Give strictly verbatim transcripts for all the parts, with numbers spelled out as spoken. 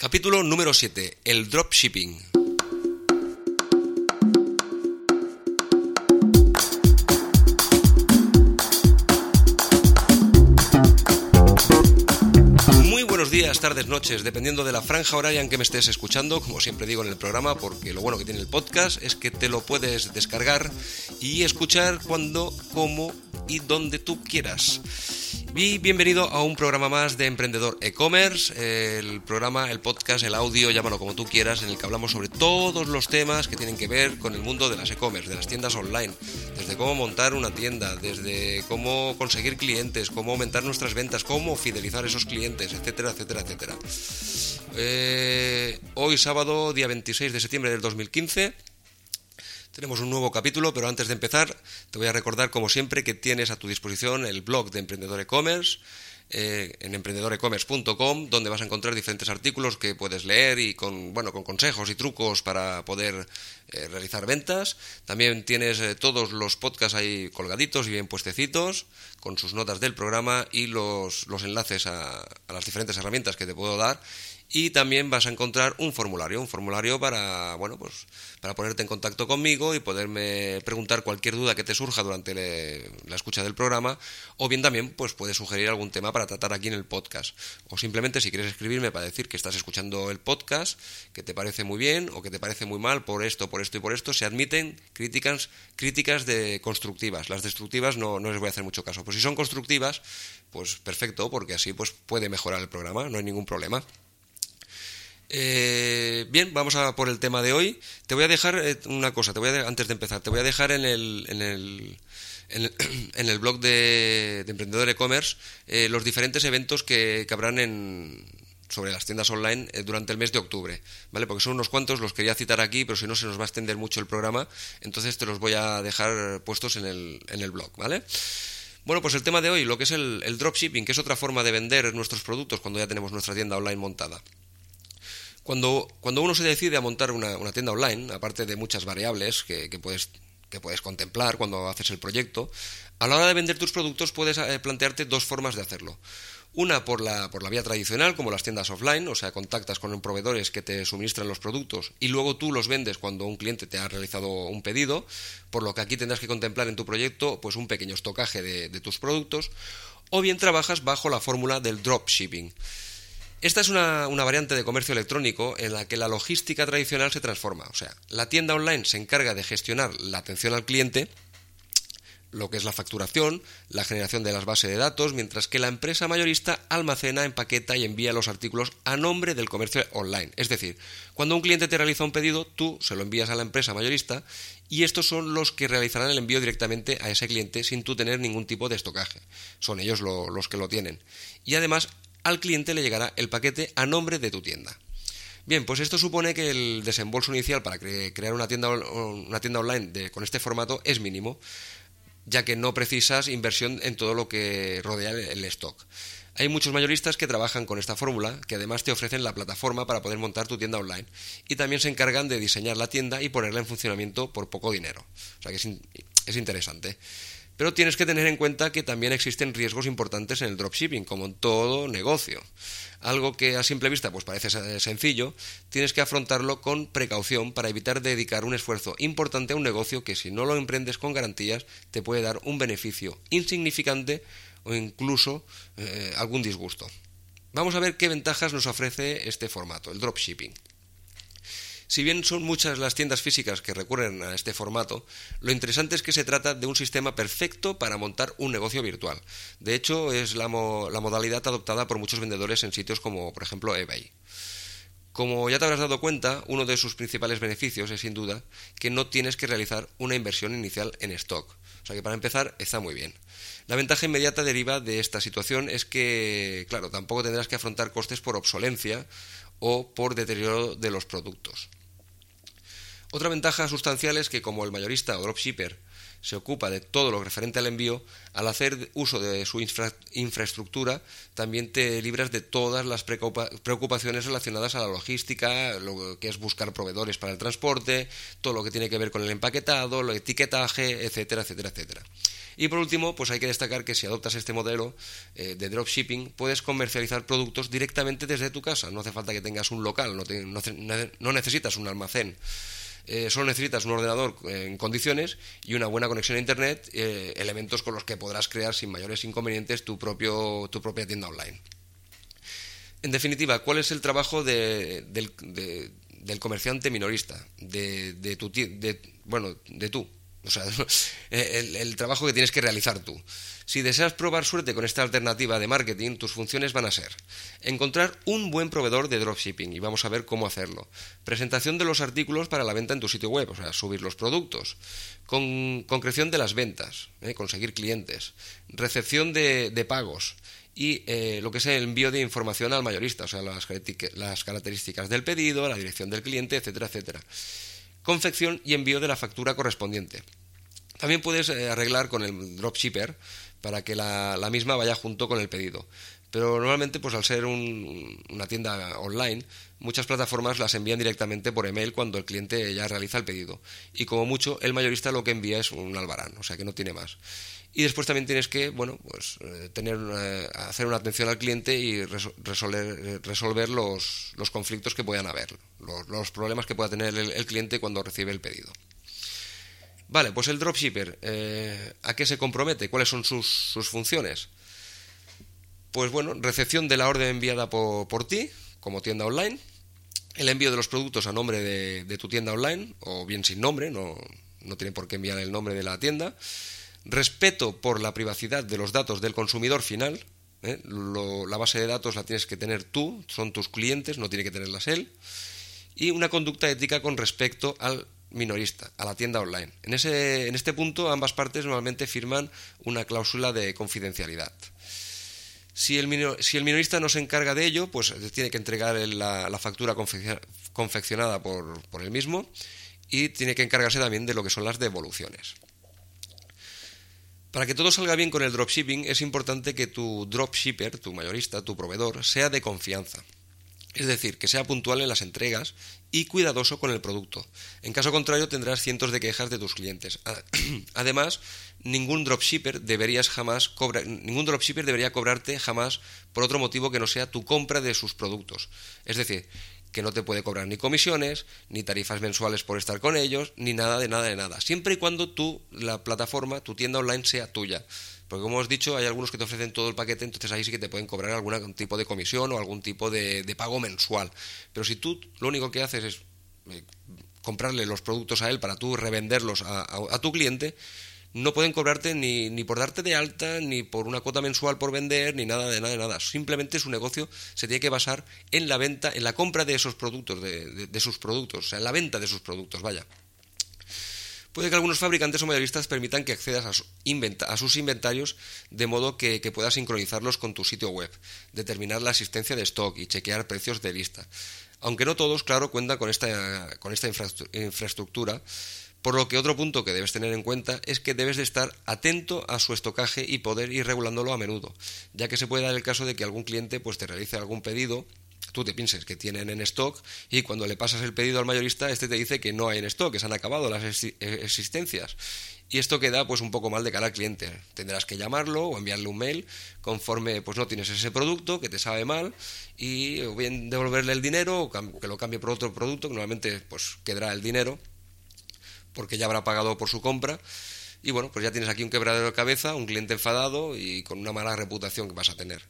Capítulo número siete. El dropshipping. Muy buenos días, tardes, noches, dependiendo de la franja horaria en que me estés escuchando, como siempre digo en el programa, porque lo bueno que tiene el podcast es que te lo puedes descargar y escuchar cuando, cómo y donde tú quieras. Y bienvenido a un programa más de Emprendedor E-Commerce, el programa, el podcast, el audio, llámalo como tú quieras, en el que hablamos sobre todos los temas que tienen que ver con el mundo de las e-commerce, de las tiendas online, desde cómo montar una tienda, desde cómo conseguir clientes, cómo aumentar nuestras ventas, cómo fidelizar esos clientes, etcétera, etcétera, etcétera. Eh, hoy sábado, día veintiséis de septiembre del dos mil quince... tenemos un nuevo capítulo, pero antes de empezar te voy a recordar, como siempre, que tienes a tu disposición el blog de Emprendedor E-Commerce eh, en emprendedor e commerce punto com, donde vas a encontrar diferentes artículos que puedes leer y con, bueno, con consejos y trucos para poder eh, realizar ventas. También tienes eh, todos los podcasts ahí colgaditos y bien puestecitos, con sus notas del programa y los, los enlaces a, a las diferentes herramientas que te puedo dar. Y también vas a encontrar un formulario, un formulario para, bueno, pues, para ponerte en contacto conmigo y poderme preguntar cualquier duda que te surja durante le, la escucha del programa, o bien también pues puedes sugerir algún tema para tratar aquí en el podcast, o simplemente si quieres escribirme para decir que estás escuchando el podcast, que te parece muy bien o que te parece muy mal por esto, por esto y por esto. Se admiten críticas, críticas de constructivas. Las destructivas no, no les voy a hacer mucho caso. Pues si son constructivas, pues perfecto, porque así pues puede mejorar el programa, no hay ningún problema. Eh, bien, vamos a por el tema de hoy. Te voy a dejar eh, una cosa, te voy a de, antes de empezar, te voy a dejar en el, en el, en el, en el blog de, de Emprendedor E-Commerce eh, los diferentes eventos que, que habrán en, sobre las tiendas online eh, durante el mes de octubre, ¿vale? Porque son unos cuantos, los quería citar aquí, pero si no se nos va a extender mucho el programa, entonces te los voy a dejar puestos en el, en el blog, ¿vale? Bueno, pues el tema de hoy, lo que es el, el dropshipping, que es otra forma de vender nuestros productos cuando ya tenemos nuestra tienda online montada. Cuando, cuando uno se decide a montar una, una tienda online, aparte de muchas variables que, que, puedes, que puedes contemplar cuando haces el proyecto, a la hora de vender tus productos puedes eh, plantearte dos formas de hacerlo. Una por la, por la vía tradicional, como las tiendas offline, o sea, contactas con proveedores que te suministran los productos y luego tú los vendes cuando un cliente te ha realizado un pedido, por lo que aquí tendrás que contemplar en tu proyecto pues un pequeño estocaje de, de tus productos, o bien trabajas bajo la fórmula del dropshipping. Esta es una, una variante de comercio electrónico en la que la logística tradicional se transforma. O sea, la tienda online se encarga de gestionar la atención al cliente, lo que es la facturación, la generación de las bases de datos, mientras que la empresa mayorista almacena, empaqueta y envía los artículos a nombre del comercio online. Es decir, cuando un cliente te realiza un pedido, tú se lo envías a la empresa mayorista y estos son los que realizarán el envío directamente a ese cliente sin tú tener ningún tipo de estocaje. Son ellos lo, los que lo tienen. Y además, al cliente le llegará el paquete a nombre de tu tienda. Bien, pues esto supone que el desembolso inicial para cre- crear una tienda, una tienda online de, con este formato es mínimo, ya que no precisas inversión en todo lo que rodea el, el stock. Hay muchos mayoristas que trabajan con esta fórmula, que además te ofrecen la plataforma para poder montar tu tienda online y también se encargan de diseñar la tienda y ponerla en funcionamiento por poco dinero. O sea que es, in- es interesante. Pero tienes que tener en cuenta que también existen riesgos importantes en el dropshipping, como en todo negocio. Algo que a simple vista pues parece sencillo, tienes que afrontarlo con precaución para evitar dedicar un esfuerzo importante a un negocio que, si no lo emprendes con garantías, te puede dar un beneficio insignificante o incluso eh, algún disgusto. Vamos a ver qué ventajas nos ofrece este formato, el dropshipping. Si bien son muchas las tiendas físicas que recurren a este formato, lo interesante es que se trata de un sistema perfecto para montar un negocio virtual. De hecho, es la, mo- la modalidad adoptada por muchos vendedores en sitios como, por ejemplo, eBay. Como ya te habrás dado cuenta, uno de sus principales beneficios es, sin duda, que no tienes que realizar una inversión inicial en stock. O sea que, para empezar, está muy bien. La ventaja inmediata deriva de esta situación es que, claro, tampoco tendrás que afrontar costes por obsolencia o por deterioro de los productos. Otra ventaja sustancial es que, como el mayorista o dropshipper se ocupa de todo lo referente al envío, al hacer uso de su infra infraestructura también te libras de todas las preocupaciones relacionadas a la logística, lo que es buscar proveedores para el transporte, todo lo que tiene que ver con el empaquetado, el etiquetaje, etcétera, etcétera, etcétera. Y por último, pues hay que destacar que si adoptas este modelo eh, de dropshipping, puedes comercializar productos directamente desde tu casa. No hace falta que tengas un local, no, te, no, no necesitas un almacén. Eh, solo necesitas un ordenador en condiciones y una buena conexión a internet, eh, elementos con los que podrás crear sin mayores inconvenientes tu, propio, tu propia tienda online. En definitiva, ¿cuál es el trabajo de, del, de, del comerciante minorista? De, de tu, de, bueno, de tú. O sea, el, el trabajo que tienes que realizar tú. Si deseas probar suerte con esta alternativa de marketing, tus funciones van a ser encontrar un buen proveedor de dropshipping, y vamos a ver cómo hacerlo. Presentación de los artículos para la venta en tu sitio web, o sea, subir los productos. Con, concreción de las ventas, ¿eh? Conseguir clientes. Recepción de, de pagos. Y eh, lo que es el envío de información al mayorista, o sea, las, las características del pedido, la dirección del cliente, etcétera, etcétera. Confección y envío de la factura correspondiente. También puedes eh, arreglar con el dropshipper para que la, la misma vaya junto con el pedido. Pero normalmente, pues al ser un, una tienda online, muchas plataformas las envían directamente por email cuando el cliente ya realiza el pedido. Y como mucho, el mayorista lo que envía es un albarán, o sea que no tiene más. Y después también tienes que, bueno, pues eh, tener una, hacer una atención al cliente y resol resolver, resolver los, los conflictos que puedan haber, los, los problemas que pueda tener el, el cliente cuando recibe el pedido. Vale, pues el dropshipper, eh, ¿a qué se compromete? ¿Cuáles son sus, sus funciones? Pues bueno, recepción de la orden enviada por, por ti, como tienda online, el envío de los productos a nombre de, de tu tienda online, o bien sin nombre, no, no tiene por qué enviar el nombre de la tienda, respeto por la privacidad de los datos del consumidor final, ¿eh? Lo, la base de datos la tienes que tener tú, son tus clientes, no tiene que tenerlas él, y una conducta ética con respecto al minorista, a la tienda online. En, ese, en este punto ambas partes normalmente firman una cláusula de confidencialidad. Si el, minor, si el minorista no se encarga de ello, pues tiene que entregar la, la factura confeccionada por, por él mismo, y tiene que encargarse también de lo que son las devoluciones. Para que todo salga bien con el dropshipping, es importante que tu dropshipper, tu mayorista, tu proveedor, sea de confianza. Es decir, que sea puntual en las entregas y cuidadoso con el producto. En caso contrario, tendrás cientos de quejas de tus clientes. Además, ningún dropshipper deberías jamás cobrar, ningún dropshipper debería cobrarte jamás por otro motivo que no sea tu compra de sus productos. Es decir, que no te puede cobrar ni comisiones, ni tarifas mensuales por estar con ellos, ni nada de nada de nada. Siempre y cuando tú, la plataforma, tu tienda online sea tuya. Porque como os he dicho, hay algunos que te ofrecen todo el paquete, entonces ahí sí que te pueden cobrar algún tipo de comisión o algún tipo de, de pago mensual. Pero si tú lo único que haces es eh, comprarle los productos a él para tú revenderlos a, a, a tu cliente, no pueden cobrarte ni, ni por darte de alta, ni por una cuota mensual por vender, ni nada de nada de nada. Simplemente su negocio se tiene que basar en la venta, en la compra de esos productos, de, de, de sus productos, o sea, en la venta de sus productos, vaya. Puede que algunos fabricantes o mayoristas permitan que accedas a, su inventa a sus inventarios de modo que, que puedas sincronizarlos con tu sitio web, determinar la existencia de stock y chequear precios de lista. Aunque no todos, claro, cuentan con esta, con esta infraestructura, por lo que otro punto que debes tener en cuenta es que debes de estar atento a su estocaje y poder ir regulándolo a menudo, ya que se puede dar el caso de que algún cliente pues, te realice algún pedido, tú te pienses que tienen en stock y cuando le pasas el pedido al mayorista, este te dice que no hay en stock, que se han acabado las existencias. Y esto queda pues un poco mal de cara al cliente. Tendrás que llamarlo o enviarle un mail conforme pues no tienes ese producto, que te sabe mal, y o bien devolverle el dinero o que lo cambie por otro producto, que normalmente pues quedará el dinero porque ya habrá pagado por su compra. Y bueno, pues ya tienes aquí un quebradero de cabeza, un cliente enfadado y con una mala reputación que vas a tener.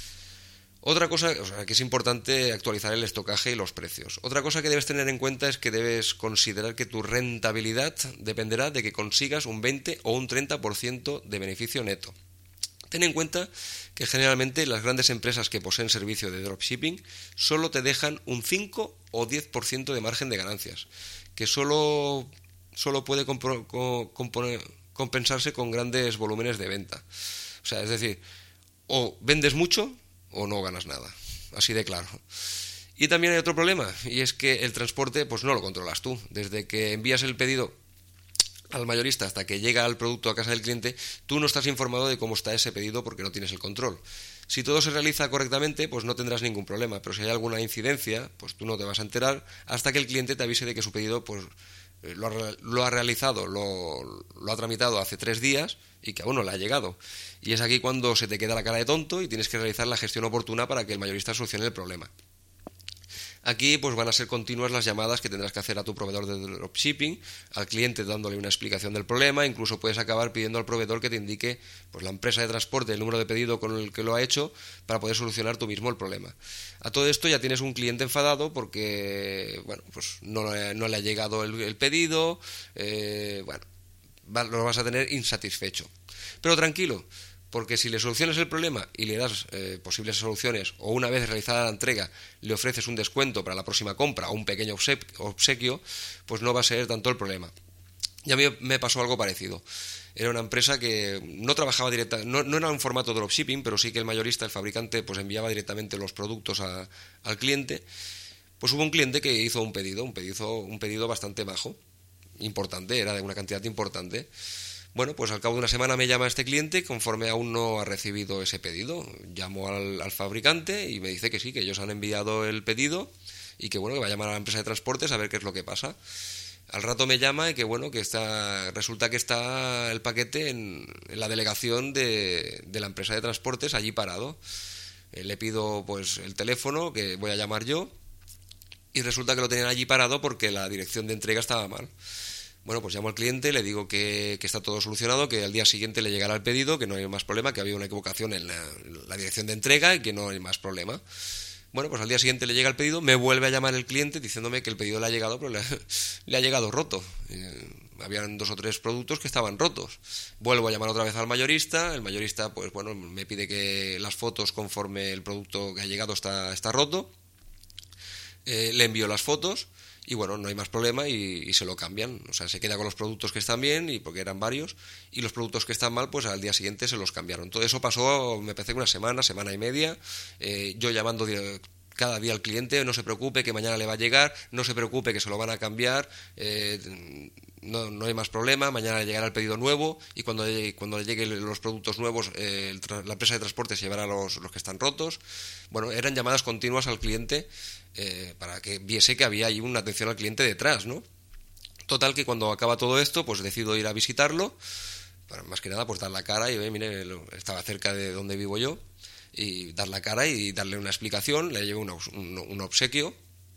Otra cosa, o sea, que es importante actualizar el estocaje y los precios. Otra cosa que debes tener en cuenta es que debes considerar que tu rentabilidad dependerá de que consigas un veinte o un treinta por ciento de beneficio neto. Ten en cuenta que generalmente las grandes empresas que poseen servicio de dropshipping solo te dejan un cinco o diez por ciento de margen de ganancias, que solo, solo puede compro, componer, compensarse con grandes volúmenes de venta. O sea, es decir, o vendes mucho o no ganas nada, así de claro. Y también hay otro problema, y es que el transporte pues no lo controlas tú. Desde que envías el pedido al mayorista hasta que llega el producto a casa del cliente, tú no estás informado de cómo está ese pedido porque no tienes el control. Si todo se realiza correctamente, pues no tendrás ningún problema, pero si hay alguna incidencia, pues tú no te vas a enterar hasta que el cliente te avise de que su pedido pues lo ha, lo ha realizado, lo, lo ha tramitado hace tres días y que aún no le ha llegado. Y es aquí cuando se te queda la cara de tonto y tienes que realizar la gestión oportuna para que el mayorista solucione el problema. Aquí pues van a ser continuas las llamadas que tendrás que hacer a tu proveedor de dropshipping, al cliente dándole una explicación del problema, incluso puedes acabar pidiendo al proveedor que te indique pues la empresa de transporte, el número de pedido con el que lo ha hecho para poder solucionar tú mismo el problema. A todo esto ya tienes un cliente enfadado porque bueno, pues no, no le ha llegado el, el pedido, eh, bueno, va, lo vas a tener insatisfecho. Pero tranquilo, porque si le solucionas el problema y le das eh, posibles soluciones o una vez realizada la entrega le ofreces un descuento para la próxima compra o un pequeño obsequio, pues no va a ser tanto el problema. Y a mí me pasó algo parecido. Era una empresa que no trabajaba directa, no, no era un formato dropshipping, pero sí que el mayorista, el fabricante, pues enviaba directamente los productos a, al cliente. Pues hubo un cliente que hizo un pedido, un pedido, un pedido bastante bajo, importante, era de una cantidad importante. Bueno, pues al cabo de una semana me llama este cliente conforme aún no ha recibido ese pedido. Llamo al, al fabricante y me dice que sí, que ellos han enviado el pedido y que bueno, que va a llamar a la empresa de transportes a ver qué es lo que pasa. Al rato me llama y que bueno, que está, resulta que está el paquete en, en la delegación de, de la empresa de transportes allí parado. Eh, le pido pues el teléfono, que voy a llamar yo, y resulta que lo tenían allí parado porque la dirección de entrega estaba mal. Bueno, pues llamo al cliente, le digo que, que está todo solucionado, que al día siguiente le llegará el pedido, que no hay más problema, que había una equivocación en la, la dirección de entrega y que no hay más problema. Bueno, pues al día siguiente le llega el pedido, me vuelve a llamar el cliente diciéndome que el pedido le ha llegado, pero le, le ha llegado roto. Eh, habían dos o tres productos que estaban rotos. Vuelvo a llamar otra vez al mayorista, el mayorista pues bueno, me pide que las fotos conforme el producto que ha llegado está, está roto. Eh, le envío las fotos. Y bueno, no hay más problema y, y se lo cambian. O sea, se queda con los productos que están bien, y porque eran varios, y los productos que están mal, pues al día siguiente se los cambiaron. Todo eso pasó, me parece que una semana, semana y media, eh, yo llamando cada día al cliente, no se preocupe que mañana le va a llegar, no se preocupe que se lo van a cambiar, eh, no, no hay más problema, mañana le llegará el pedido nuevo y cuando le, cuando le lleguen los productos nuevos eh, el, la empresa de transporte se llevará los, los que están rotos. Bueno, eran llamadas continuas al cliente eh, para que viese que había ahí una atención al cliente detrás, ¿no? Total que cuando acaba todo esto, pues decido ir a visitarlo, para, más que nada pues dar la cara y oye, mire, estaba cerca de donde vivo yo, y dar la cara y darle una explicación, le llevé un, un, un obsequio.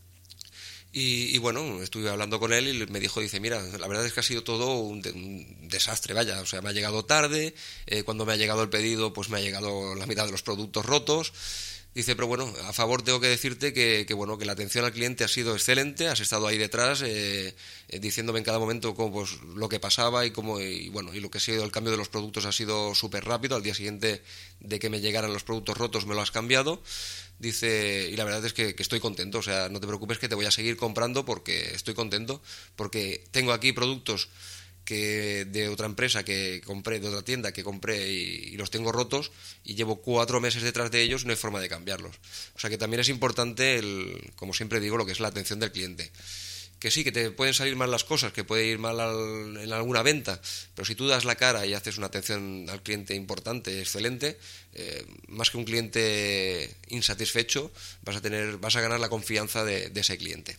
Y, y bueno, estuve hablando con él y me dijo, dice, mira, la verdad es que ha sido todo un, de, un desastre, vaya, o sea, me ha llegado tarde, eh, cuando me ha llegado el pedido, pues me ha llegado la mitad de los productos rotos. Dice, pero bueno, a favor tengo que decirte que, que bueno, que la atención al cliente ha sido excelente, has estado ahí detrás eh, eh, diciéndome en cada momento cómo, pues, lo que pasaba y cómo, y bueno, y lo que ha sido el cambio de los productos ha sido súper rápido, al día siguiente de que me llegaran los productos rotos me lo has cambiado. Dice, y la verdad es que, que estoy contento, o sea, no te preocupes que te voy a seguir comprando porque estoy contento, porque tengo aquí productos que de otra empresa que compré, de otra tienda que compré y, y los tengo rotos y llevo cuatro meses detrás de ellos y no hay forma de cambiarlos. O sea que también es importante, el, como siempre digo, lo que es la atención del cliente. Que sí, que te pueden salir mal las cosas, que puede ir mal al, en alguna venta, pero si tú das la cara y haces una atención al cliente importante, excelente, eh, más que un cliente insatisfecho, vas a tener, vas a ganar la confianza de, de ese cliente.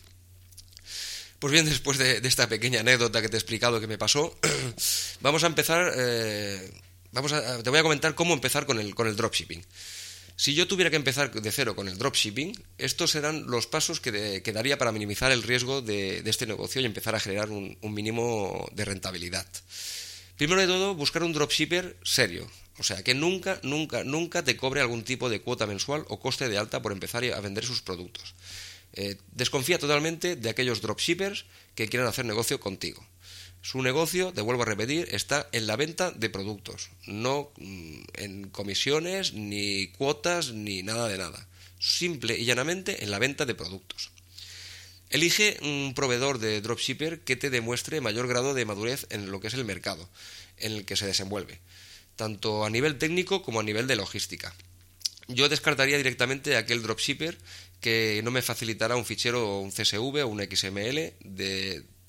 Pues bien, después de, de esta pequeña anécdota que te he explicado que me pasó, vamos a empezar, eh, vamos a, te voy a comentar cómo empezar con el, con el dropshipping. Si yo tuviera que empezar de cero con el dropshipping, estos serán los pasos que, de, que daría para minimizar el riesgo de, de este negocio y empezar a generar un, un mínimo de rentabilidad. Primero de todo, buscar un dropshipper serio, o sea, que nunca, nunca, nunca te cobre algún tipo de cuota mensual o coste de alta por empezar a vender sus productos. Eh, desconfía totalmente de aquellos dropshippers que quieran hacer negocio contigo. Su negocio, te vuelvo a repetir, está en la venta de productos, no en comisiones, ni cuotas, ni nada de nada. Simple y llanamente en la venta de productos. Elige un proveedor de dropshipper que te demuestre mayor grado de madurez en lo que es el mercado en el que se desenvuelve, tanto a nivel técnico como a nivel de logística. Yo descartaría directamente aquel dropshipper que no me facilitará un fichero o un C S V o un X M L de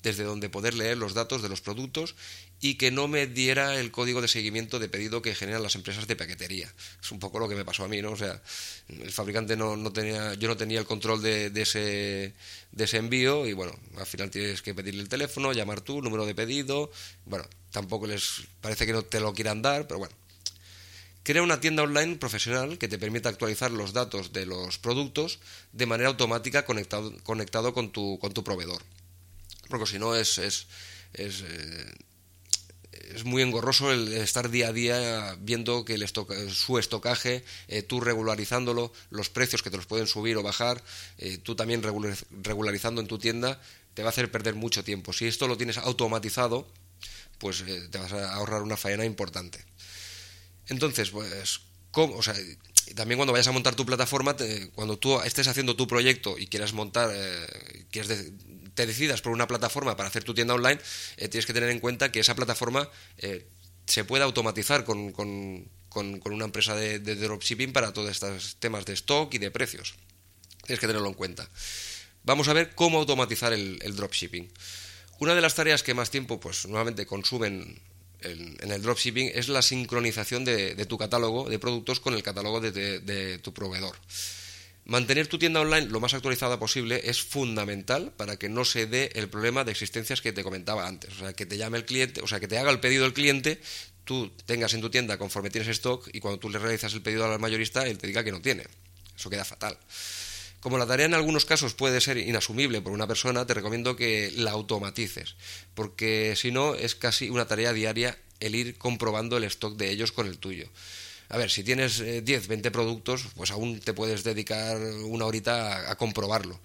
desde donde poder leer los datos de los productos y que no me diera el código de seguimiento de pedido que generan las empresas de paquetería. Es un poco lo que me pasó a mí, ¿no? O sea, el fabricante no, no tenía, yo no tenía el control de, de ese de ese envío y bueno, al final tienes que pedirle el teléfono, llamar tú, número de pedido, bueno, tampoco les parece que no te lo quieran dar, pero bueno. Crea una tienda online profesional que te permita actualizar los datos de los productos de manera automática conectado, conectado con tu, con tu proveedor. Porque si no es, es, es, eh, es muy engorroso el estar día a día viendo que el estoc su estocaje, eh, tú regularizándolo, los precios que te los pueden subir o bajar, eh, tú también regular, regularizando en tu tienda, te va a hacer perder mucho tiempo. Si esto lo tienes automatizado, pues eh, te vas a ahorrar una faena importante. Entonces, pues, ¿cómo? O sea, también cuando vayas a montar tu plataforma, te, cuando tú estés haciendo tu proyecto y quieras montar, eh, quieres de, te decidas por una plataforma para hacer tu tienda online, eh, tienes que tener en cuenta que esa plataforma eh, se puede automatizar con, con, con, con una empresa de, de dropshipping para todos estos temas de stock y de precios. Tienes que tenerlo en cuenta. Vamos a ver cómo automatizar el, el dropshipping. Una de las tareas que más tiempo, pues, nuevamente consumen En, en el dropshipping es la sincronización de, de tu catálogo de productos con el catálogo de, de, de tu proveedor. Mantener tu tienda online lo más actualizada posible es fundamental para que no se dé el problema de existencias que te comentaba antes. O sea, que te llame el cliente, o sea, que te haga el pedido el cliente, tú tengas en tu tienda conforme tienes stock y cuando tú le realizas el pedido al mayorista, él te diga que no tiene. Eso queda fatal. Como la tarea en algunos casos puede ser inasumible por una persona, te recomiendo que la automatices, porque si no es casi una tarea diaria el ir comprobando el stock de ellos con el tuyo. A ver, si tienes eh, diez, veinte productos, pues aún te puedes dedicar una horita a, a comprobarlo.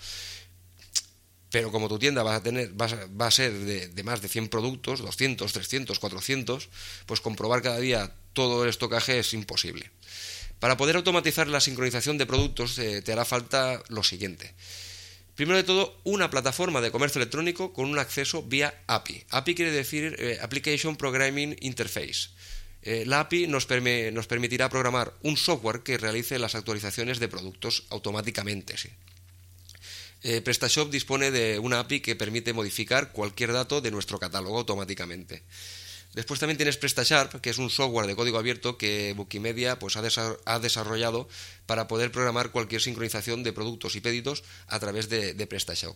Pero como tu tienda va a tener va a, va a ser de, de más de cien productos, doscientos, trescientos, cuatrocientos, pues comprobar cada día todo el estocaje es imposible. Para poder automatizar la sincronización de productos eh, te hará falta lo siguiente. Primero de todo, una plataforma de comercio electrónico con un acceso vía A P I. A P I quiere decir eh, Application Programming Interface. Eh, la A P I nos, perme, nos permitirá programar un software que realice las actualizaciones de productos automáticamente. Sí. Eh, PrestaShop dispone de una A P I que permite modificar cualquier dato de nuestro catálogo automáticamente. Después también tienes PrestaSharp, que es un software de código abierto que Wikimedia pues, ha, desa ha desarrollado para poder programar cualquier sincronización de productos y pedidos a través de, de PrestaShop.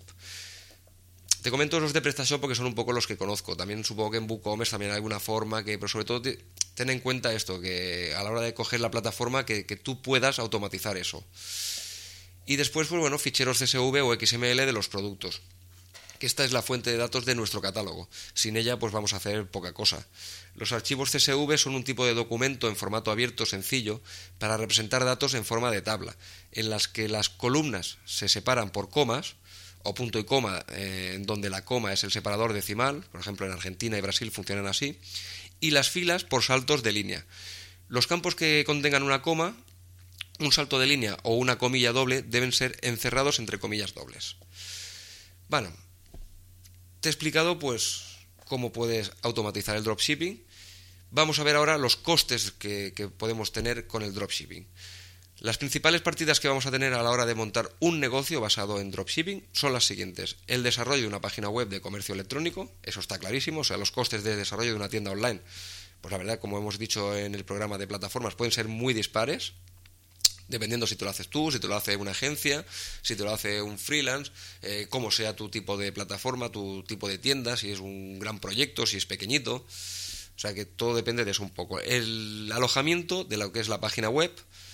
Te comento los de PrestaShop porque son un poco los que conozco. También supongo que en WooCommerce también hay alguna forma, que, pero sobre todo te, ten en cuenta esto, que a la hora de coger la plataforma que, que tú puedas automatizar eso. Y después, pues bueno, ficheros C S V o X M L de los productos. Que esta es la fuente de datos de nuestro catálogo. Sin ella, pues vamos a hacer poca cosa. Los archivos C S V son un tipo de documento en formato abierto sencillo para representar datos en forma de tabla, en las que las columnas se separan por comas, o punto y coma, eh, en donde la coma es el separador decimal, por ejemplo en Argentina y Brasil funcionan así, y las filas por saltos de línea. Los campos que contengan una coma, un salto de línea o una comilla doble deben ser encerrados entre comillas dobles. Bueno, te he explicado pues cómo puedes automatizar el dropshipping. Vamos a ver ahora los costes que, que podemos tener con el dropshipping. Las principales partidas que vamos a tener a la hora de montar un negocio basado en dropshipping son las siguientes. El desarrollo de una página web de comercio electrónico, eso está clarísimo, o sea, los costes de desarrollo de una tienda online, pues la verdad, como hemos dicho en el programa de plataformas, pueden ser muy dispares, dependiendo si te lo haces tú, si te lo hace una agencia, si te lo hace un freelance, eh, cómo sea tu tipo de plataforma, tu tipo de tienda, si es un gran proyecto, si es pequeñito. O sea que todo depende de eso un poco. El alojamiento de lo que es la página web,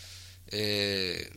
eh,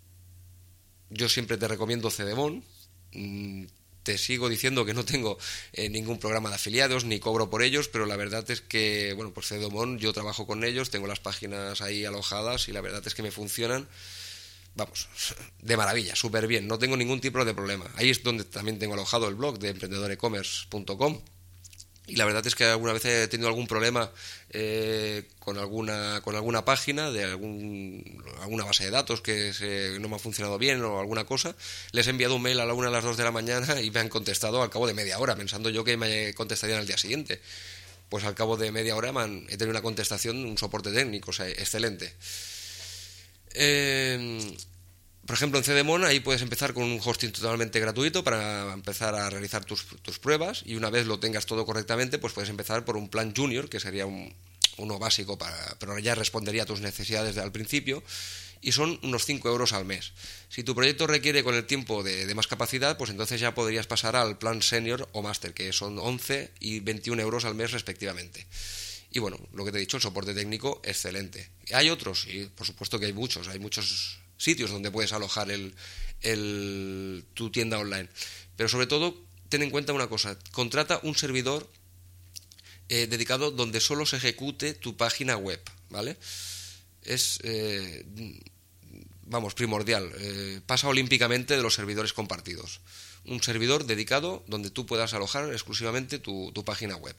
yo siempre te recomiendo Cedemon. Mm, te sigo diciendo que no tengo eh, ningún programa de afiliados ni cobro por ellos, pero la verdad es que, bueno, pues Cedemon, yo trabajo con ellos, tengo las páginas ahí alojadas y la verdad es que me funcionan, vamos, de maravilla, súper bien, no tengo ningún tipo de problema. Ahí es donde también tengo alojado el blog de emprendedor e commerce punto com. Y la verdad es que alguna vez he tenido algún problema eh, con alguna con alguna página de algún, alguna base de datos que se, no me ha funcionado bien o alguna cosa. Les he enviado un mail a la una a las dos de la mañana y me han contestado al cabo de media hora, pensando yo que me contestarían al día siguiente. Pues al cabo de media hora me han, he tenido una contestación, un soporte técnico, o sea, excelente. Eh, Por ejemplo, en Cedemon ahí puedes empezar con un hosting totalmente gratuito para empezar a realizar tus, tus pruebas, y una vez lo tengas todo correctamente, pues puedes empezar por un plan junior, que sería un, uno básico, para, pero ya respondería a tus necesidades al principio, y son unos cinco euros al mes. Si tu proyecto requiere con el tiempo de, de más capacidad, pues entonces ya podrías pasar al plan senior o master, que son once y veintiún euros al mes respectivamente. Y bueno, lo que te he dicho, el soporte técnico excelente. ¿Hay otros? Y por supuesto que hay muchos, hay muchos sitios donde puedes alojar el, el, tu tienda online. Pero sobre todo, ten en cuenta una cosa, contrata un servidor eh, dedicado donde solo se ejecute tu página web, ¿vale? Es, eh, vamos, primordial. Eh, pasa olímpicamente de los servidores compartidos. Un servidor dedicado donde tú puedas alojar exclusivamente tu, tu página web.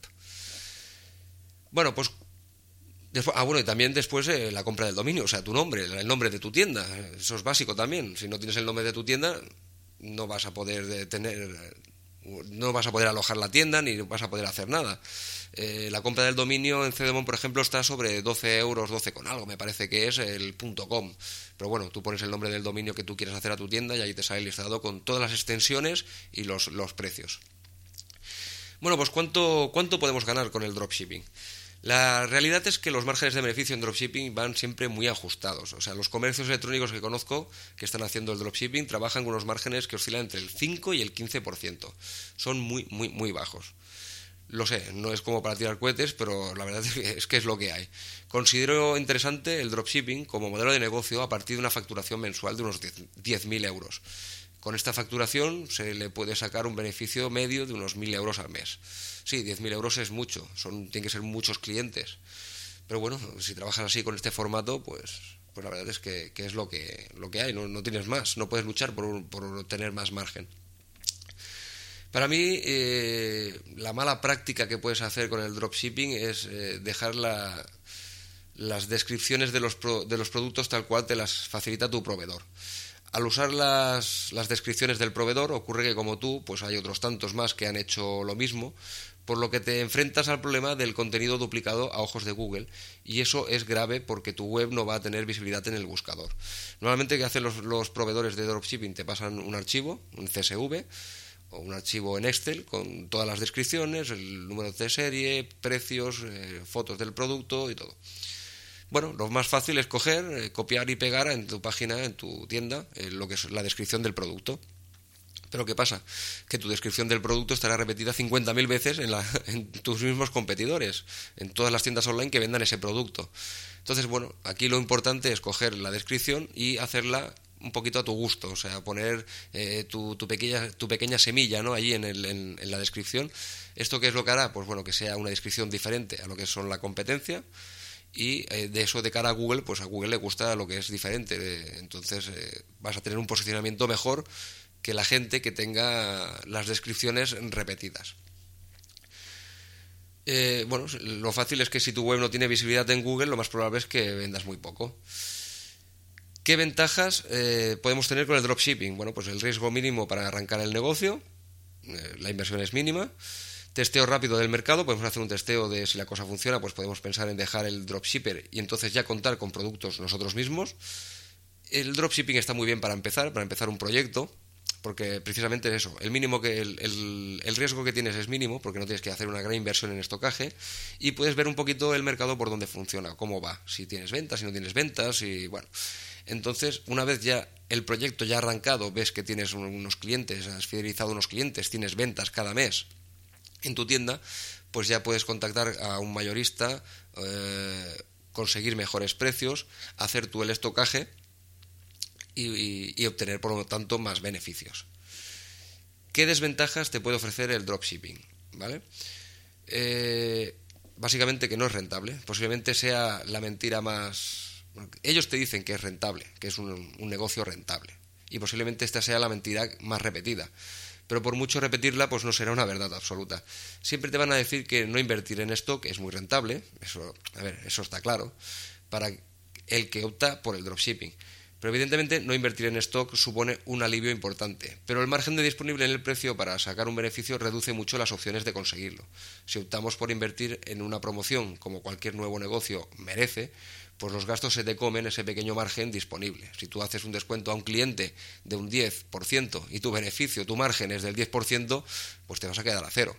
Bueno, pues después, ah, bueno, y también después eh, la compra del dominio, o sea, tu nombre, el nombre de tu tienda. Eso es básico también. Si no tienes el nombre de tu tienda, no vas a poder tener, no vas a poder alojar la tienda ni vas a poder hacer nada. Eh, la compra del dominio en Cedemon, por ejemplo, está sobre doce euros, doce con algo, me parece que es el .com. Pero bueno, tú pones el nombre del dominio que tú quieres hacer a tu tienda y ahí te sale listado con todas las extensiones y los, los precios. Bueno, pues ¿cuánto, cuánto podemos ganar con el dropshipping? La realidad es que los márgenes de beneficio en dropshipping van siempre muy ajustados. O sea, los comercios electrónicos que conozco que están haciendo el dropshipping trabajan con unos márgenes que oscilan entre el cinco y el quince por ciento. Son muy, muy, muy bajos. Lo sé, no es como para tirar cohetes, pero la verdad es que es lo que hay. Considero interesante el dropshipping como modelo de negocio a partir de una facturación mensual de unos diez mil euros. Con esta facturación se le puede sacar un beneficio medio de unos mil euros al mes. Sí, diez mil euros es mucho, son, tienen que ser muchos clientes. Pero bueno, si trabajas así con este formato, pues, pues la verdad es que, que es lo que, lo que hay, no, no tienes más, no puedes luchar por, por tener más margen. Para mí, eh, la mala práctica que puedes hacer con el dropshipping es eh, dejar la, las descripciones de los, pro, de los productos tal cual te las facilita tu proveedor. Al usar las, las descripciones del proveedor, ocurre que como tú, pues hay otros tantos más que han hecho lo mismo, por lo que te enfrentas al problema del contenido duplicado a ojos de Google, y eso es grave porque tu web no va a tener visibilidad en el buscador. Normalmente, ¿qué hacen los, los proveedores de dropshipping? Te pasan un archivo, un C S V, o un archivo en Excel con todas las descripciones, el número de serie, precios, eh, fotos del producto y todo. Bueno, lo más fácil es coger, eh, copiar y pegar en tu página, en tu tienda, eh, lo que es la descripción del producto. Pero ¿qué pasa? Que tu descripción del producto estará repetida cincuenta mil veces en, la, en tus mismos competidores, en todas las tiendas online que vendan ese producto. Entonces, bueno, aquí lo importante es coger la descripción y hacerla un poquito a tu gusto, o sea, poner eh, tu, tu, pequeña, tu pequeña semilla, ¿no?, allí en, el, en, en la descripción. ¿Esto qué es lo que hará? Pues bueno, que sea una descripción diferente a lo que son la competencia. Y eh, de eso de cara a Google, pues a Google le gusta lo que es diferente. Eh, entonces eh, vas a tener un posicionamiento mejor que la gente que tenga las descripciones repetidas. Eh, bueno, lo fácil es que si tu web no tiene visibilidad en Google, lo más probable es que vendas muy poco. ¿Qué ventajas eh, podemos tener con el dropshipping? Bueno, pues el riesgo mínimo para arrancar el negocio, eh, la inversión es mínima. Testeo rápido del mercado, podemos hacer un testeo de si la cosa funciona, pues podemos pensar en dejar el dropshipper y entonces ya contar con productos nosotros mismos. El dropshipping está muy bien para empezar, para empezar un proyecto, porque precisamente es eso, el mínimo que el, el, el riesgo que tienes es mínimo, porque no tienes que hacer una gran inversión en estocaje, y puedes ver un poquito el mercado por dónde funciona, cómo va, si tienes ventas, si no tienes ventas, y bueno. Entonces, una vez ya el proyecto ya arrancado, ves que tienes unos clientes, has fidelizado unos clientes, tienes ventas cada mes en tu tienda, pues ya puedes contactar a un mayorista, eh, conseguir mejores precios, hacer tú el estocaje y, y, y obtener, por lo tanto, más beneficios. ¿Qué desventajas te puede ofrecer el dropshipping? ¿Vale? Eh, básicamente que no es rentable. Posiblemente sea la mentira más... Ellos te dicen que es rentable, que es un, un negocio rentable. Y posiblemente esta sea la mentira más repetida. Pero por mucho repetirla, pues no será una verdad absoluta. Siempre te van a decir que no invertir en esto, que es muy rentable, eso, a ver, eso está claro, para el que opta por el dropshipping. Pero evidentemente no invertir en stock supone un alivio importante, pero el margen de disponible en el precio para sacar un beneficio reduce mucho las opciones de conseguirlo. Si optamos por invertir en una promoción, como cualquier nuevo negocio merece, pues los gastos se te comen ese pequeño margen disponible. Si tú haces un descuento a un cliente de un diez por ciento y tu beneficio, tu margen es del diez por ciento, pues te vas a quedar a cero.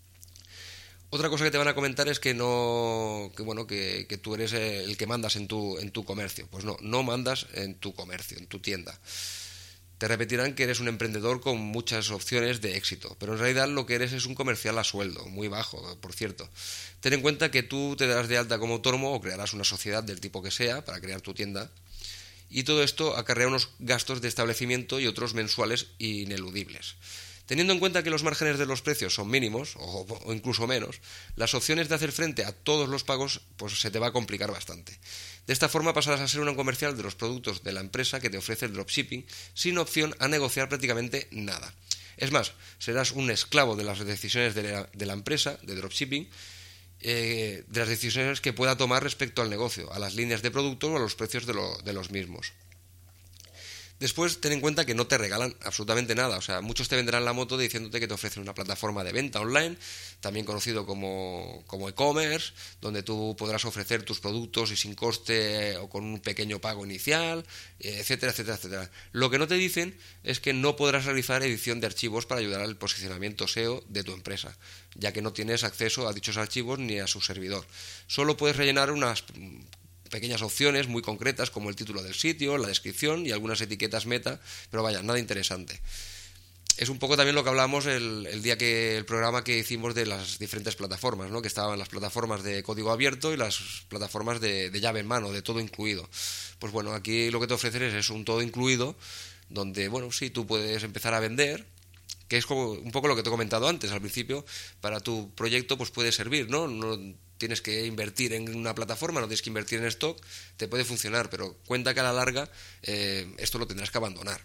Otra cosa que te van a comentar es que no, que bueno, que, que tú eres el que mandas en tu, en tu comercio. Pues no, no mandas en tu comercio, en tu tienda. Te repetirán que eres un emprendedor con muchas opciones de éxito, pero en realidad lo que eres es un comercial a sueldo, muy bajo, por cierto. Ten en cuenta que tú te darás de alta como autónomo o crearás una sociedad del tipo que sea para crear tu tienda, y todo esto acarrea unos gastos de establecimiento y otros mensuales ineludibles. Teniendo en cuenta que los márgenes de los precios son mínimos, o, o incluso menos, las opciones de hacer frente a todos los pagos pues se te va a complicar bastante. De esta forma pasarás a ser un comercial de los productos de la empresa que te ofrece el dropshipping, sin opción a negociar prácticamente nada. Es más, serás un esclavo de las decisiones de la, de la empresa, de dropshipping, eh, de las decisiones que pueda tomar respecto al negocio, a las líneas de productos o a los precios de, lo, de los mismos. Después, ten en cuenta que no te regalan absolutamente nada. O sea, muchos te venderán la moto diciéndote que te ofrecen una plataforma de venta online, también conocido como, como e-commerce, donde tú podrás ofrecer tus productos y sin coste o con un pequeño pago inicial, etcétera, etcétera, etcétera. Lo que no te dicen es que no podrás realizar edición de archivos para ayudar al posicionamiento S E O de tu empresa, ya que no tienes acceso a dichos archivos ni a su servidor. Solo puedes rellenar unas pequeñas opciones muy concretas como el título del sitio, la descripción y algunas etiquetas meta, pero vaya, nada interesante. Es un poco también lo que hablamos el, el día que el programa que hicimos de las diferentes plataformas, ¿no? Que estaban las plataformas de código abierto y las plataformas de, de llave en mano, de todo incluido. Pues bueno, aquí lo que te ofrecen es, es un todo incluido, donde, bueno, sí, tú puedes empezar a vender, que es como un poco lo que te he comentado antes, al principio, para tu proyecto pues puede servir, ¿no? No tienes que invertir en una plataforma, no tienes que invertir en stock, te puede funcionar, pero cuenta que a la larga eh, esto lo tendrás que abandonar.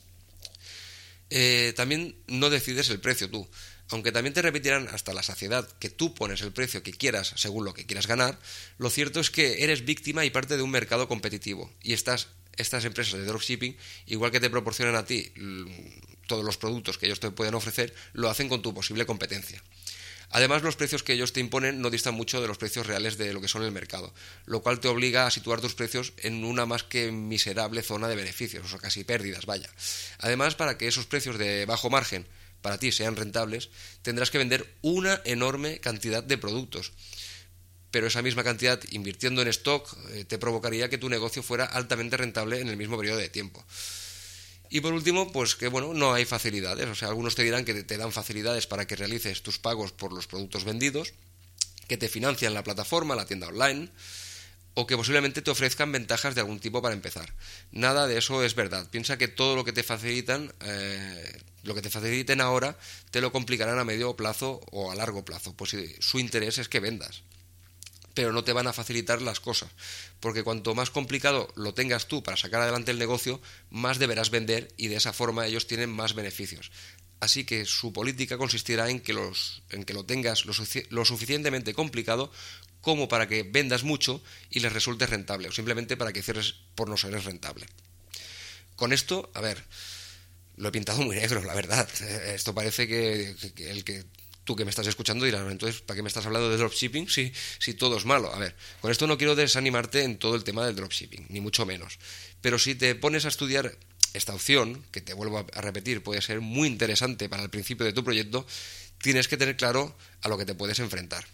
Eh, también no decides el precio tú, aunque también te repetirán hasta la saciedad que tú pones el precio que quieras según lo que quieras ganar, lo cierto es que eres víctima y parte de un mercado competitivo, y estas, estas empresas de dropshipping, igual que te proporcionan a ti todos los productos que ellos te pueden ofrecer, lo hacen con tu posible competencia. Además, los precios que ellos te imponen no distan mucho de los precios reales de lo que son el mercado, lo cual te obliga a situar tus precios en una más que miserable zona de beneficios, o casi pérdidas, vaya. Además, para que esos precios de bajo margen para ti sean rentables, tendrás que vender una enorme cantidad de productos. Pero esa misma cantidad, invirtiendo en stock, eh, te provocaría que tu negocio fuera altamente rentable en el mismo periodo de tiempo. Y por último, pues que bueno, no hay facilidades. O sea, algunos te dirán que te dan facilidades para que realices tus pagos por los productos vendidos, que te financian la plataforma, la tienda online, o que posiblemente te ofrezcan ventajas de algún tipo para empezar. Nada de eso es verdad. Piensa que todo lo que te facilitan, eh, lo que te faciliten ahora, te lo complicarán a medio plazo o a largo plazo. Pues su interés es que vendas. Pero no te van a facilitar las cosas, porque cuanto más complicado lo tengas tú para sacar adelante el negocio, más deberás vender y de esa forma ellos tienen más beneficios. Así que su política consistirá en que, los, en que lo tengas lo, sufic- lo suficientemente complicado como para que vendas mucho y les resulte rentable, o simplemente para que cierres por no ser rentable. Con esto, a ver, lo he pintado muy negro, la verdad. Esto parece que, que, que el que... Tú que me estás escuchando dirás, entonces, ¿para qué me estás hablando de dropshipping si, si todo es malo? A ver, con esto no quiero desanimarte en todo el tema del dropshipping, ni mucho menos. Pero si te pones a estudiar esta opción, que te vuelvo a repetir, puede ser muy interesante para el principio de tu proyecto, tienes que tener claro a lo que te puedes enfrentar.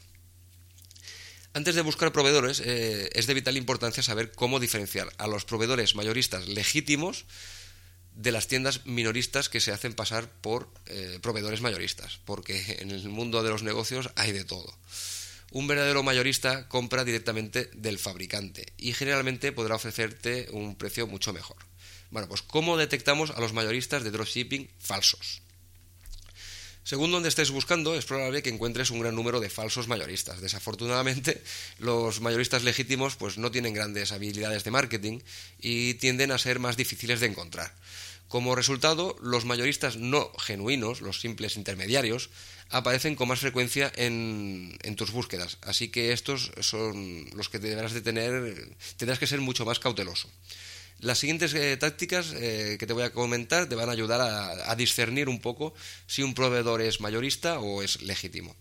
Antes de buscar proveedores, eh, es de vital importancia saber cómo diferenciar a los proveedores mayoristas legítimos de las tiendas minoristas que se hacen pasar por eh, proveedores mayoristas, porque en el mundo de los negocios hay de todo. Un verdadero mayorista compra directamente del fabricante y generalmente podrá ofrecerte un precio mucho mejor. Bueno, pues ¿cómo detectamos a los mayoristas de dropshipping falsos? Según donde estés buscando, es probable que encuentres un gran número de falsos mayoristas. Desafortunadamente, los mayoristas legítimos pues no tienen grandes habilidades de marketing y tienden a ser más difíciles de encontrar. Como resultado, los mayoristas no genuinos, los simples intermediarios, aparecen con más frecuencia en, en tus búsquedas. Así que estos son los que deberás de tener, tendrás que ser mucho más cauteloso. Las siguientes eh, tácticas eh, que te voy a comentar te van a ayudar a, a discernir un poco si un proveedor es mayorista o es legítimo.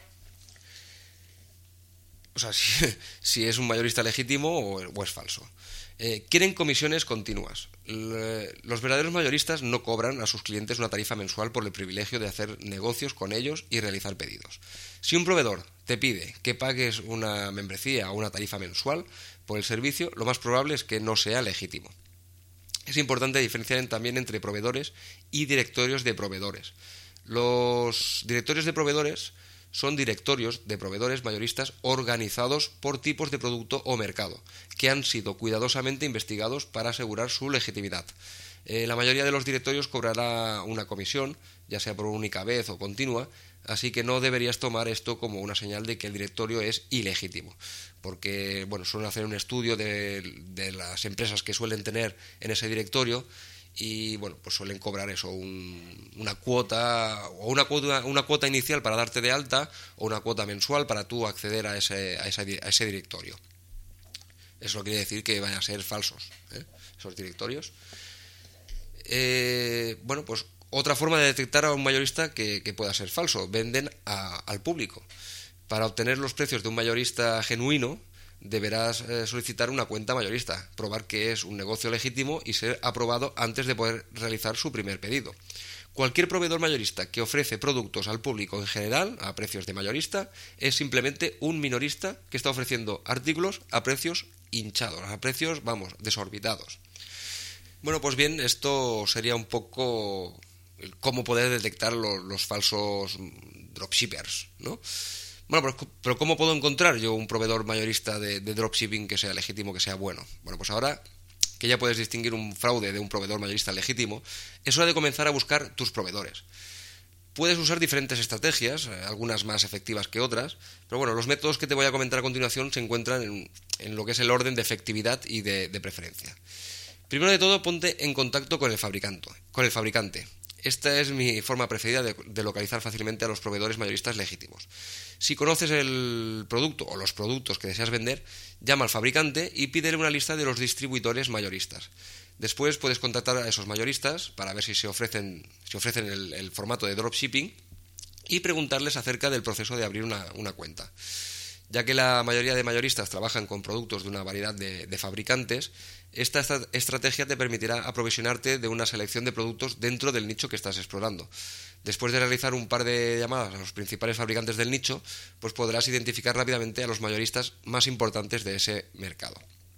O sea, si, si es un mayorista legítimo o, o es falso. Eh, quieren comisiones continuas. Le, los verdaderos mayoristas no cobran a sus clientes una tarifa mensual por el privilegio de hacer negocios con ellos y realizar pedidos. Si un proveedor te pide que pagues una membresía o una tarifa mensual por el servicio, lo más probable es que no sea legítimo. Es importante diferenciar también entre proveedores y directorios de proveedores. Los directorios de proveedores son directorios de proveedores mayoristas organizados por tipos de producto o mercado, que han sido cuidadosamente investigados para asegurar su legitimidad. Eh, la mayoría de los directorios cobrará una comisión, ya sea por única vez o continua, así que no deberías tomar esto como una señal de que el directorio es ilegítimo, porque bueno, suelen hacer un estudio de, de las empresas que suelen tener en ese directorio y bueno, pues suelen cobrar eso, un, una cuota o una cuota, una cuota inicial para darte de alta o una cuota mensual para tú acceder a ese, a ese, a ese directorio. Eso quiere decir que van a ser falsos, ¿eh? Esos directorios. Eh, bueno, pues otra forma de detectar a un mayorista que, que pueda ser falso: venden a, al público. Para obtener los precios de un mayorista genuino, deberás eh, solicitar una cuenta mayorista, probar que es un negocio legítimo y ser aprobado antes de poder realizar su primer pedido. Cualquier proveedor mayorista que ofrece productos al público en general a precios de mayorista es simplemente un minorista que está ofreciendo artículos a precios hinchados, a precios, vamos, desorbitados. Bueno, pues bien, esto sería un poco cómo poder detectar los, los falsos dropshippers, ¿no? Bueno, pero, pero ¿cómo puedo encontrar yo un proveedor mayorista de, de dropshipping que sea legítimo, que sea bueno? Bueno, pues ahora que ya puedes distinguir un fraude de un proveedor mayorista legítimo, es hora de comenzar a buscar tus proveedores. Puedes usar diferentes estrategias, algunas más efectivas que otras, pero bueno, los métodos que te voy a comentar a continuación se encuentran en, en lo que es el orden de efectividad y de, de preferencia. Primero de todo, ponte en contacto con el fabricante, con el fabricante. Esta es mi forma preferida de, de localizar fácilmente a los proveedores mayoristas legítimos. Si conoces el producto o los productos que deseas vender, llama al fabricante y pídele una lista de los distribuidores mayoristas. Después puedes contactar a esos mayoristas para ver si se ofrecen, si ofrecen el, el formato de dropshipping y preguntarles acerca del proceso de abrir una, una cuenta. Ya que la mayoría de mayoristas trabajan con productos de una variedad de, de fabricantes, esta estrategia te permitirá aprovisionarte de una selección de productos dentro del nicho que estás explorando. Después de realizar un par de llamadas a los principales fabricantes del nicho, pues podrás identificar rápidamente a los mayoristas más importantes de ese mercado.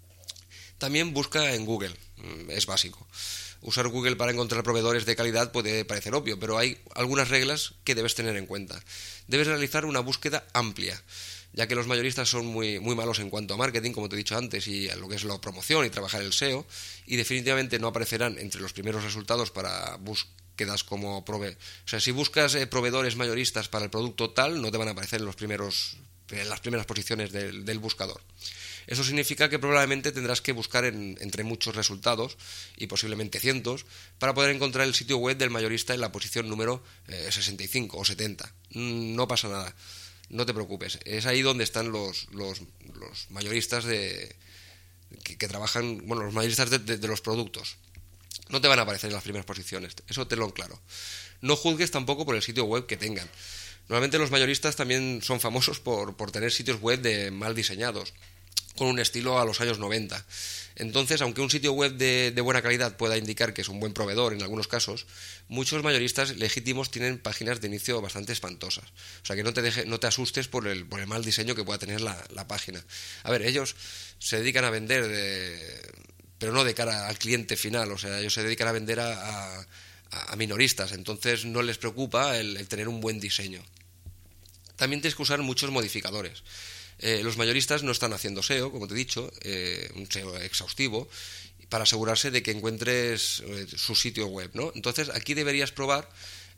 También busca en Google, es básico. Usar Google para encontrar proveedores de calidad puede parecer obvio, pero hay algunas reglas que debes tener en cuenta. Debes realizar una búsqueda amplia, ya que los mayoristas son muy, muy malos en cuanto a marketing, como te he dicho antes, y a lo que es la promoción y trabajar el S E O, y definitivamente no aparecerán entre los primeros resultados para búsquedas como prove... O sea, si buscas eh, proveedores mayoristas para el producto tal, no te van a aparecer en, los primeros, en las primeras posiciones del, del buscador. Eso significa que probablemente tendrás que buscar en, entre muchos resultados, y posiblemente cientos, para poder encontrar el sitio web del mayorista en la posición número eh, sesenta y cinco o setenta. No pasa nada. No te preocupes, es ahí donde están los, los, los mayoristas de que, que trabajan, bueno, los mayoristas de, de, de los productos. No te van a aparecer en las primeras posiciones, eso tenlo claro. No juzgues tampoco por el sitio web que tengan. Normalmente los mayoristas también son famosos por, por tener sitios web de mal diseñados, con un estilo a los años noventa. Entonces, aunque un sitio web de, de buena calidad pueda indicar que es un buen proveedor en algunos casos, muchos mayoristas legítimos tienen páginas de inicio bastante espantosas. O sea, que no te, deje, no te asustes por el, por el mal diseño que pueda tener la, la página. A ver, ellos se dedican a vender, de, pero no de cara al cliente final. O sea, ellos se dedican a vender a, a, a minoristas. Entonces, no les preocupa el, el tener un buen diseño. También tienes que usar muchos modificadores. Eh, los mayoristas no están haciendo S E O, como te he dicho, eh, un S E O exhaustivo, para asegurarse de que encuentres eh, su sitio web, ¿no? Entonces, aquí deberías probar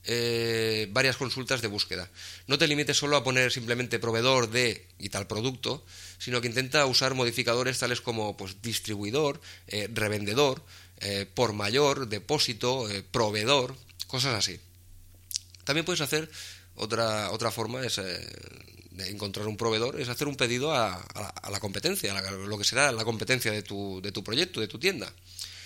eh, varias consultas de búsqueda. No te limites solo a poner simplemente proveedor de y tal producto, sino que intenta usar modificadores tales como pues, distribuidor, eh, revendedor, eh, por mayor, depósito, eh, proveedor, cosas así. También puedes hacer otra, otra forma, es... Eh, de encontrar un proveedor, es hacer un pedido a, a, la, a la competencia, a la, lo que será la competencia de tu, de tu proyecto, de tu tienda.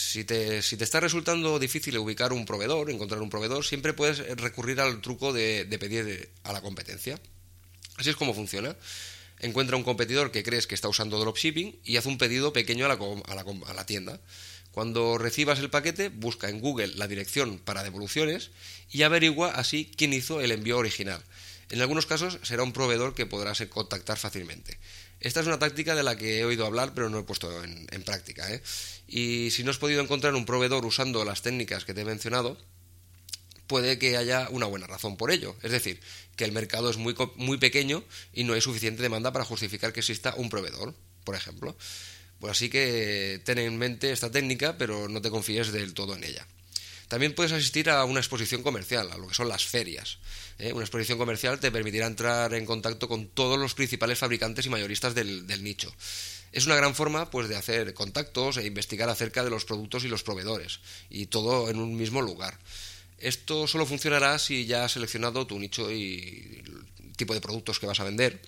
si te, si te está resultando difícil ubicar un proveedor, encontrar un proveedor, siempre puedes recurrir al truco de, de pedir a la competencia. Así es como funciona. Encuentra un competidor que crees que está usando dropshipping y haz un pedido pequeño a la, a la, a la tienda. Cuando recibas el paquete, busca en Google la dirección para devoluciones y averigua así quién hizo el envío original. En algunos casos será un proveedor que podrás contactar fácilmente. Esta es una táctica de la que he oído hablar, pero no he puesto en, en práctica, ¿eh? Y si no has podido encontrar un proveedor usando las técnicas que te he mencionado, puede que haya una buena razón por ello. Es decir, que el mercado es muy, muy pequeño y no hay suficiente demanda para justificar que exista un proveedor, por ejemplo. Pues así que ten en mente esta técnica, pero no te confíes del todo en ella. También puedes asistir a una exposición comercial, a lo que son las ferias. ¿eh? Una exposición comercial te permitirá entrar en contacto con todos los principales fabricantes y mayoristas del, del nicho. Es una gran forma pues, de hacer contactos e investigar acerca de los productos y los proveedores, y todo en un mismo lugar. Esto solo funcionará si ya has seleccionado tu nicho y el tipo de productos que vas a vender.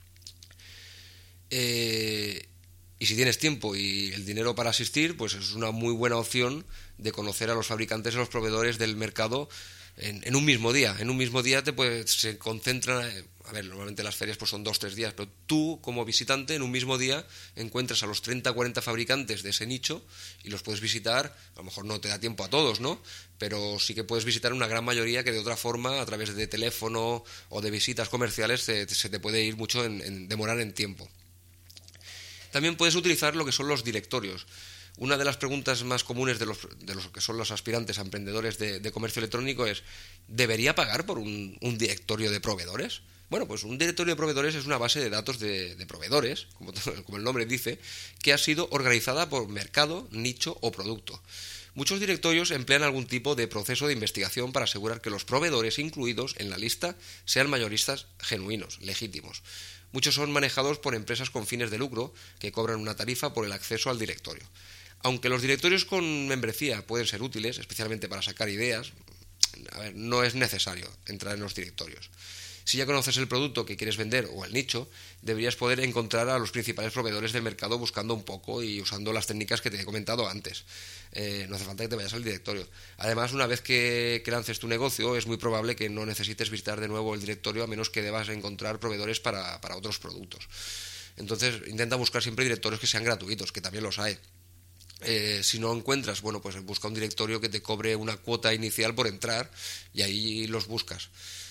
Eh, y si tienes tiempo y el dinero para asistir, pues es una muy buena opción de conocer a los fabricantes y los proveedores del mercado en, en un mismo día. En un mismo día te puedes, se concentran, a ver, normalmente las ferias pues son dos, tres días, pero tú como visitante en un mismo día encuentras a los treinta, cuarenta fabricantes de ese nicho y los puedes visitar. A lo mejor no te da tiempo a todos, ¿no? Pero sí que puedes visitar una gran mayoría que de otra forma, a través de teléfono o de visitas comerciales, se, se te puede ir mucho en, en demorar en tiempo. También puedes utilizar lo que son los directorios. Una de las preguntas más comunes de los, de los que son los aspirantes a emprendedores de, de comercio electrónico es: ¿debería pagar por un, un directorio de proveedores? Bueno, pues un directorio de proveedores es una base de datos de, de proveedores, como, como el nombre dice, que ha sido organizada por mercado, nicho o producto. Muchos directorios emplean algún tipo de proceso de investigación para asegurar que los proveedores incluidos en la lista sean mayoristas genuinos, legítimos. Muchos son manejados por empresas con fines de lucro que cobran una tarifa por el acceso al directorio. Aunque los directorios con membresía pueden ser útiles, especialmente para sacar ideas, a ver, no es necesario entrar en los directorios. Si ya conoces el producto que quieres vender o el nicho, deberías poder encontrar a los principales proveedores del mercado buscando un poco y usando las técnicas que te he comentado antes. Eh, no hace falta que te vayas al directorio. Además, una vez que, que lances tu negocio, es muy probable que no necesites visitar de nuevo el directorio, a menos que debas encontrar proveedores para, para otros productos. Entonces, intenta buscar siempre directorios que sean gratuitos, que también los hay. Eh, si no encuentras, bueno, pues busca un directorio que te cobre una cuota inicial por entrar y ahí los buscas.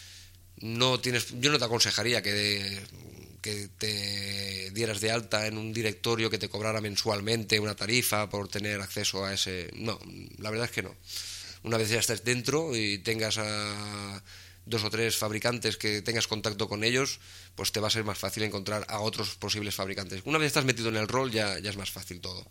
No tienes, yo no te aconsejaría que, de, que te dieras de alta en un directorio que te cobrara mensualmente una tarifa por tener acceso a ese. No, la verdad es que no. Una vez ya estés dentro y tengas a dos o tres fabricantes que tengas contacto con ellos, pues te va a ser más fácil encontrar a otros posibles fabricantes. Una vez estás metido en el rol ya, ya es más fácil todo.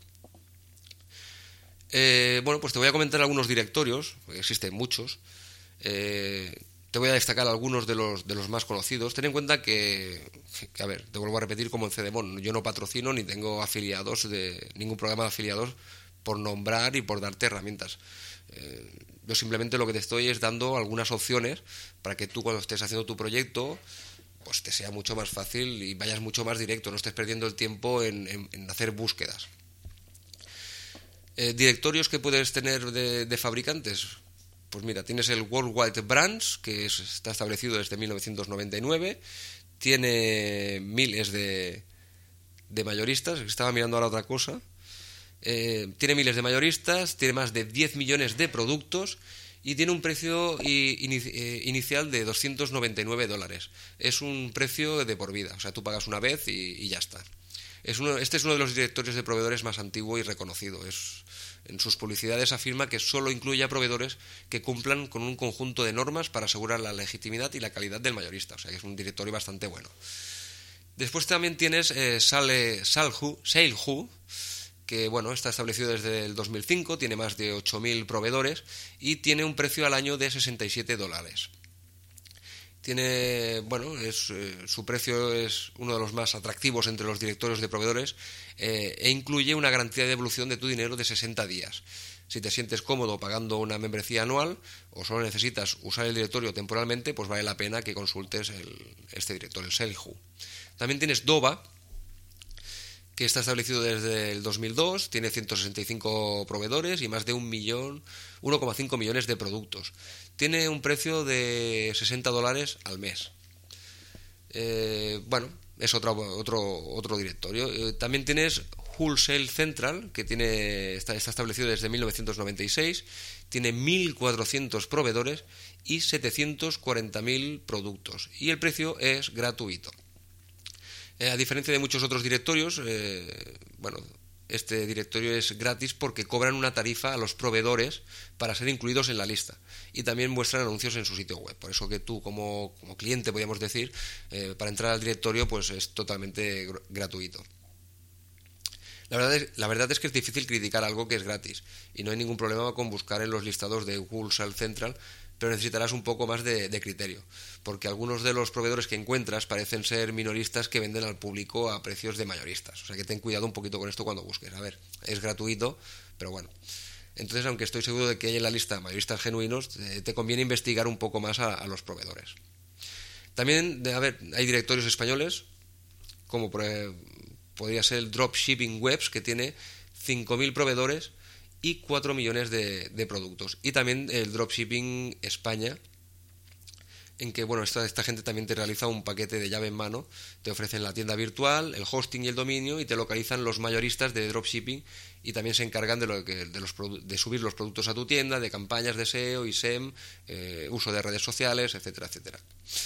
Eh, bueno, pues te voy a comentar algunos directorios, existen muchos. Eh, te voy a destacar algunos de los, de los más conocidos. Ten en cuenta que, que, a ver, te vuelvo a repetir como en Cedemon, yo no patrocino ni tengo afiliados de ningún programa de afiliados por nombrar y por darte herramientas. Eh, yo simplemente lo que te estoy es dando algunas opciones para que tú cuando estés haciendo tu proyecto pues te sea mucho más fácil y vayas mucho más directo, no estés perdiendo el tiempo en, en, en hacer búsquedas. Eh, directorios que puedes tener de, de fabricantes, pues mira, tienes el Worldwide Brands, que es, está establecido desde mil novecientos noventa y nueve, tiene miles de, de mayoristas, estaba mirando ahora otra cosa, eh, tiene miles de mayoristas, tiene más de diez millones de productos y tiene un precio inici- eh, inicial de doscientos noventa y nueve dólares. Es un precio de por vida, o sea, tú pagas una vez y, y ya está. Es uno, este es uno de los directorios de proveedores más antiguo y reconocido. Es, en sus publicidades afirma que solo incluye a proveedores que cumplan con un conjunto de normas para asegurar la legitimidad y la calidad del mayorista. O sea que es un directorio bastante bueno. Después también tienes eh, Sale, Salhu, Salehu, que bueno, está establecido desde el dos mil cinco, tiene más de ocho mil proveedores y tiene un precio al año de sesenta y siete dólares. Tiene, bueno, es, eh, su precio es uno de los más atractivos entre los directorios de proveedores eh, e incluye una garantía de devolución de tu dinero de sesenta días. Si te sientes cómodo pagando una membresía anual o solo necesitas usar el directorio temporalmente, pues vale la pena que consultes el, este directorio, el Salehu. También tienes Dova, que está establecido desde el dos mil dos, tiene ciento sesenta y cinco proveedores y más de un millón, uno coma cinco millones de productos. Tiene un precio de sesenta dólares al mes. Eh, bueno, es otro, otro, otro directorio. Eh, también tienes Wholesale Central, que tiene, está, está establecido desde mil novecientos noventa y seis, tiene mil cuatrocientos proveedores y setecientos cuarenta mil productos. Y el precio es gratuito. Eh, a diferencia de muchos otros directorios, eh, bueno, este directorio es gratis porque cobran una tarifa a los proveedores para ser incluidos en la lista y también muestran anuncios en su sitio web. Por eso que tú como, como cliente, podríamos decir, eh, para entrar al directorio pues es totalmente gr- gratuito. La verdad, es, la verdad es que es difícil criticar algo que es gratis y no hay ningún problema con buscar en los listados de Wholesale Central, pero necesitarás un poco más de, de criterio, porque algunos de los proveedores que encuentras parecen ser minoristas que venden al público a precios de mayoristas. O sea que ten cuidado un poquito con esto cuando busques. A ver, es gratuito, pero bueno. Entonces, aunque estoy seguro de que hay en la lista mayoristas genuinos, te, te conviene investigar un poco más a, a los proveedores. También, a ver, hay directorios españoles, como por, eh, podría ser el Dropshipping Webs, que tiene cinco mil proveedores y cuatro millones de, de productos. Y también el Dropshipping España, en que bueno, esta, esta gente también te realiza un paquete de llave en mano, te ofrecen la tienda virtual, el hosting y el dominio, y te localizan los mayoristas de dropshipping, y también se encargan de, lo que, de, los, de subir los productos a tu tienda, de campañas de S E O, I S E M, eh, uso de redes sociales, etcétera, etcétera.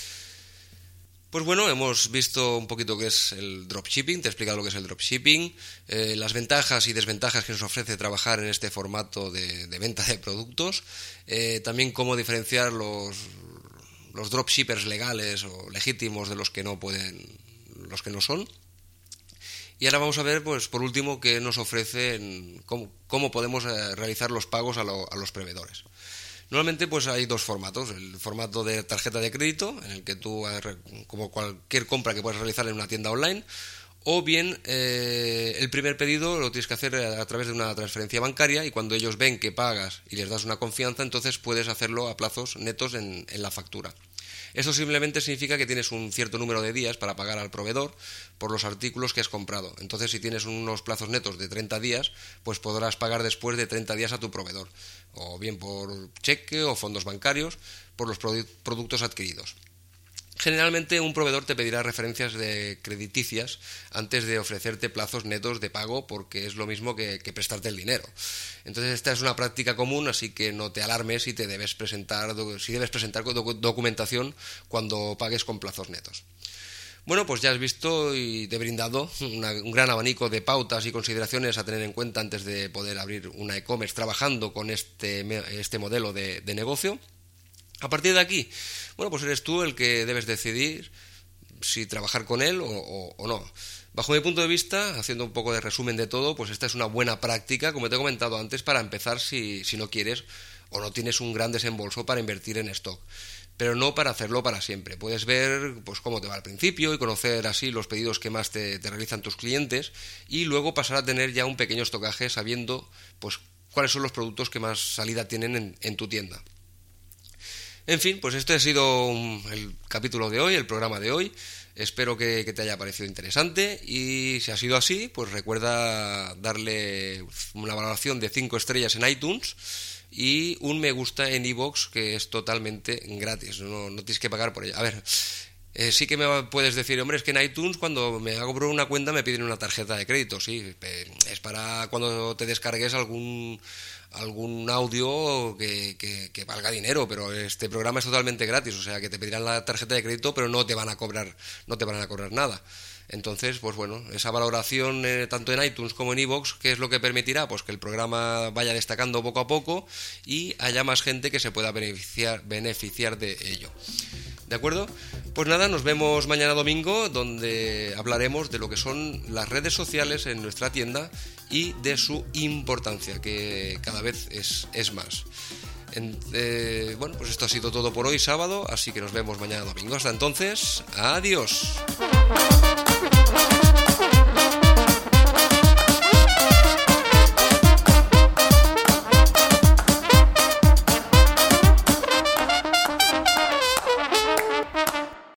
Pues bueno, hemos visto un poquito qué es el dropshipping, te he explicado lo que es el dropshipping, eh, las ventajas y desventajas que nos ofrece trabajar en este formato de, de venta de productos, eh, también cómo diferenciar los, los dropshippers legales o legítimos de los que no pueden, los que no son. Y ahora vamos a ver, pues por último, qué nos ofrecen, cómo, cómo podemos eh, realizar los pagos a, lo, a los proveedores. Normalmente pues hay dos formatos, el formato de tarjeta de crédito, en el que tú, como cualquier compra que puedas realizar en una tienda online, o bien eh, el primer pedido lo tienes que hacer a través de una transferencia bancaria, y cuando ellos ven que pagas y les das una confianza, entonces puedes hacerlo a plazos netos en, en la factura. Eso simplemente significa que tienes un cierto número de días para pagar al proveedor por los artículos que has comprado. Entonces, si tienes unos plazos netos de treinta días, pues podrás pagar después de treinta días a tu proveedor, o bien por cheque o fondos bancarios, por los produ- productos adquiridos. Generalmente un proveedor te pedirá referencias de crediticias antes de ofrecerte plazos netos de pago, porque es lo mismo que, que prestarte el dinero. Entonces esta es una práctica común, así que no te alarmes si te debes presentar, si debes presentar documentación cuando pagues con plazos netos. Bueno, pues ya has visto y te he brindado una, un gran abanico de pautas y consideraciones a tener en cuenta antes de poder abrir una e-commerce trabajando con este, este modelo de, de negocio. A partir de aquí, bueno, pues eres tú el que debes decidir si trabajar con él o, o, o no. Bajo mi punto de vista, haciendo un poco de resumen de todo, pues esta es una buena práctica, como te he comentado antes, para empezar si, si no quieres o no tienes un gran desembolso para invertir en stock, pero no para hacerlo para siempre. Puedes ver pues cómo te va al principio y conocer así los pedidos que más te, te realizan tus clientes, y luego pasar a tener ya un pequeño estocaje sabiendo pues cuáles son los productos que más salida tienen en, en tu tienda. En fin, pues este ha sido un, el capítulo de hoy, el programa de hoy. Espero que, que te haya parecido interesante, y si ha sido así, pues recuerda darle una valoración de cinco estrellas en iTunes y un me gusta en iVoox, que es totalmente gratis, no, no tienes que pagar por ello. A ver, eh, sí que me puedes decir, hombre, es que en iTunes cuando me hago una cuenta me piden una tarjeta de crédito. Sí, es para cuando te descargues algún... algún audio que, que, que valga dinero, pero este programa es totalmente gratis, o sea que te pedirán la tarjeta de crédito, pero no te van a cobrar, no te van a cobrar nada. Entonces, pues bueno, esa valoración eh, tanto en iTunes como en iVoox, ¿qué es lo que permitirá? Pues que el programa vaya destacando poco a poco y haya más gente que se pueda beneficiar, beneficiar de ello. ¿De acuerdo? Pues nada, nos vemos mañana domingo, donde hablaremos de lo que son las redes sociales en nuestra tienda y de su importancia, que cada vez es, es más. En, eh, bueno, pues esto ha sido todo por hoy, sábado, así que nos vemos mañana domingo. Hasta entonces, adiós.